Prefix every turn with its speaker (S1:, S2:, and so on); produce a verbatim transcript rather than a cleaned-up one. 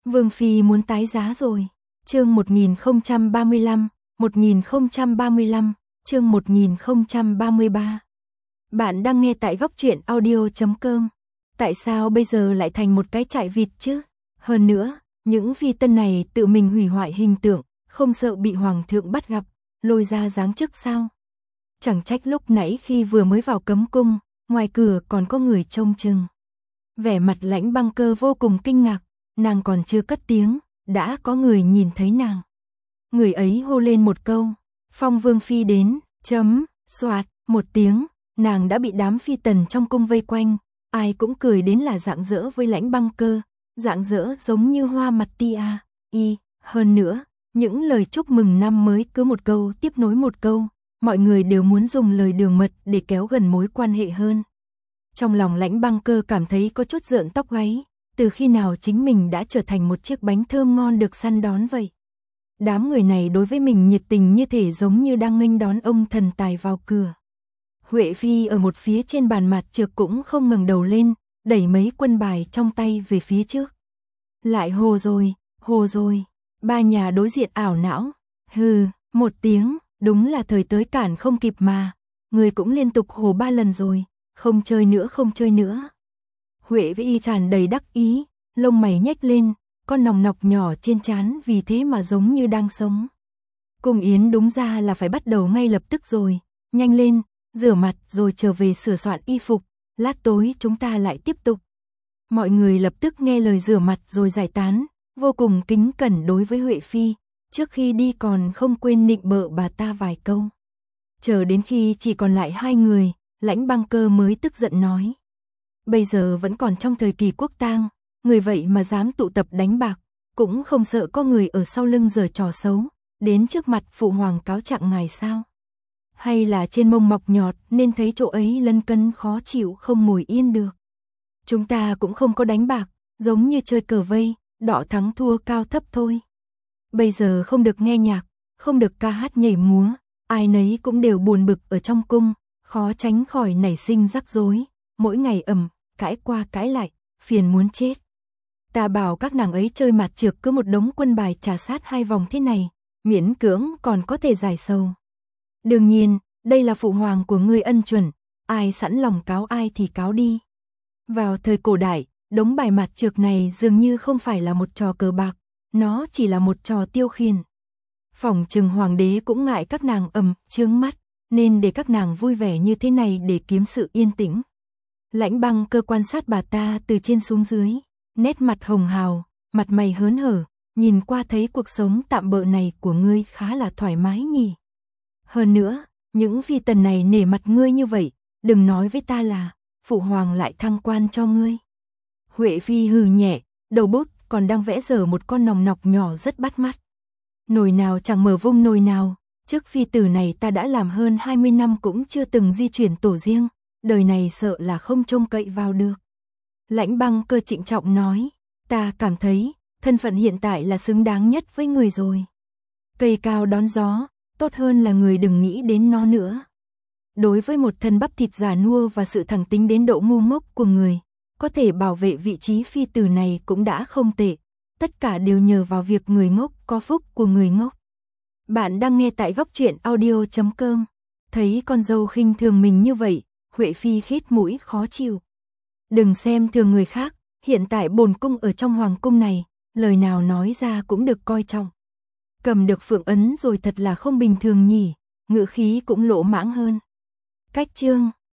S1: Vương Phi muốn tái giá rồi. Chương một nghìn không trăm ba mươi lăm, một nghìn không trăm ba mươi lăm, chương một nghìn không trăm ba mươi ba. Bạn đang nghe tại góc truyện audio chấm com. Tại sao bây giờ lại thành một cái trại vịt chứ? Hơn nữa, những phi tân này tự mình hủy hoại hình tượng, không sợ bị hoàng thượng bắt gặp, lôi ra giáng chức sao? Chẳng trách lúc nãy khi vừa mới vào cấm cung, ngoài cửa còn có người trông chừng. Vẻ mặt Lãnh Băng Cơ vô cùng kinh ngạc, nàng còn chưa cất tiếng, đã có người nhìn thấy nàng. Người ấy hô lên một câu, Phong Vương Phi đến, chấm, soạt, một tiếng, nàng đã bị đám phi tần trong cung vây quanh, ai cũng cười đến là rạng rỡ với Lãnh Băng Cơ, rạng rỡ giống như hoa mặt tia, y, hơn nữa, những lời chúc mừng năm mới cứ một câu tiếp nối một câu, mọi người đều muốn dùng lời đường mật để kéo gần mối quan hệ hơn. Trong lòng Lãnh Băng Cơ cảm thấy có chút rợn tóc gáy, từ khi nào chính mình đã trở thành một chiếc bánh thơm ngon được săn đón vậy. Đám người này đối với mình nhiệt tình như thể giống như đang nghênh đón ông thần tài vào cửa. Huệ Phi ở một phía trên bàn mặt trược cũng không ngẩng đầu lên, đẩy mấy quân bài trong tay về phía trước. Lại hồ rồi, hồ rồi, ba nhà đối diện ảo não, hừ, một tiếng, đúng là thời tới cản không kịp mà, người cũng liên tục hồ ba lần rồi, không chơi nữa không chơi nữa. Huệ Vĩ tràn đầy đắc ý, lông mày nhếch lên, con nòng nọc nhỏ trên trán vì thế mà giống như đang sống. Cung yến đúng ra là phải bắt đầu ngay lập tức rồi, nhanh lên, rửa mặt rồi trở về sửa soạn y phục, lát tối chúng ta lại tiếp tục. Mọi người lập tức nghe lời rửa mặt rồi giải tán, vô cùng kính cẩn đối với Huệ Phi, trước khi đi còn không quên nịnh bợ bà ta vài câu. Chờ đến khi chỉ còn lại hai người, Lãnh Băng Cơ mới tức giận nói. Bây giờ vẫn còn trong thời kỳ quốc tang, người vậy mà dám tụ tập đánh bạc, cũng không sợ có người ở sau lưng giở trò xấu, đến trước mặt phụ hoàng cáo trạng ngài sao? Hay là trên mông mọc nhọt nên thấy chỗ ấy lân cân khó chịu không ngồi yên được? Chúng ta cũng không có đánh bạc, giống như chơi cờ vây, đỏ thắng thua cao thấp thôi. Bây giờ không được nghe nhạc, không được ca hát nhảy múa, ai nấy cũng đều buồn bực ở trong cung, khó tránh khỏi nảy sinh rắc rối, mỗi ngày ầm, cãi qua cãi lại, phiền muốn chết. Ta bảo các nàng ấy chơi mặt trược cứ một đống quân bài trà sát hai vòng thế này, miễn cưỡng còn có thể giải sầu. Đương nhiên, đây là phụ hoàng của ngươi ân chuẩn, ai sẵn lòng cáo ai thì cáo đi. Vào thời cổ đại, đống bài mặt trược này dường như không phải là một trò cờ bạc, nó chỉ là một trò tiêu khiển. Phỏng chừng hoàng đế cũng ngại các nàng ầm, chướng mắt, nên để các nàng vui vẻ như thế này để kiếm sự yên tĩnh. Lãnh Băng Cơ quan sát bà ta từ trên xuống dưới, nét mặt hồng hào, mặt mày hớn hở, nhìn qua thấy cuộc sống tạm bợ này của ngươi khá là thoải mái nhỉ. Hơn nữa, những phi tần này nể mặt ngươi như vậy, đừng nói với ta là phụ hoàng lại thăng quan cho ngươi. Huệ Phi hừ nhẹ, đầu bút còn đang vẽ dở một con nòng nọc nhỏ rất bắt mắt. Nồi nào chẳng mở vung nồi nào, trước phi tử này ta đã làm hơn hai mươi năm cũng chưa từng di chuyển tổ riêng, đời này sợ là không trông cậy vào được. Lãnh Băng Cơ trịnh trọng nói, ta cảm thấy, thân phận hiện tại là xứng đáng nhất với người rồi. Cây cao đón gió, tốt hơn là người đừng nghĩ đến nó nữa. Đối với một thân bắp thịt già nua và sự thẳng tính đến độ ngu ngốc của người, có thể bảo vệ vị trí phi tử này cũng đã không tệ, tất cả đều nhờ vào việc người ngốc có phúc của người ngốc. Bạn đang nghe tại góc truyện audio chấm com. Thấy con dâu khinh thường mình như vậy, Huệ Phi khít mũi khó chịu. Đừng xem thường người khác, hiện tại bổn cung ở trong hoàng cung này, lời nào nói ra cũng được coi trọng. Cầm được phượng ấn rồi thật là không bình thường nhỉ, ngữ khí cũng lỗ mãng hơn. Cách chương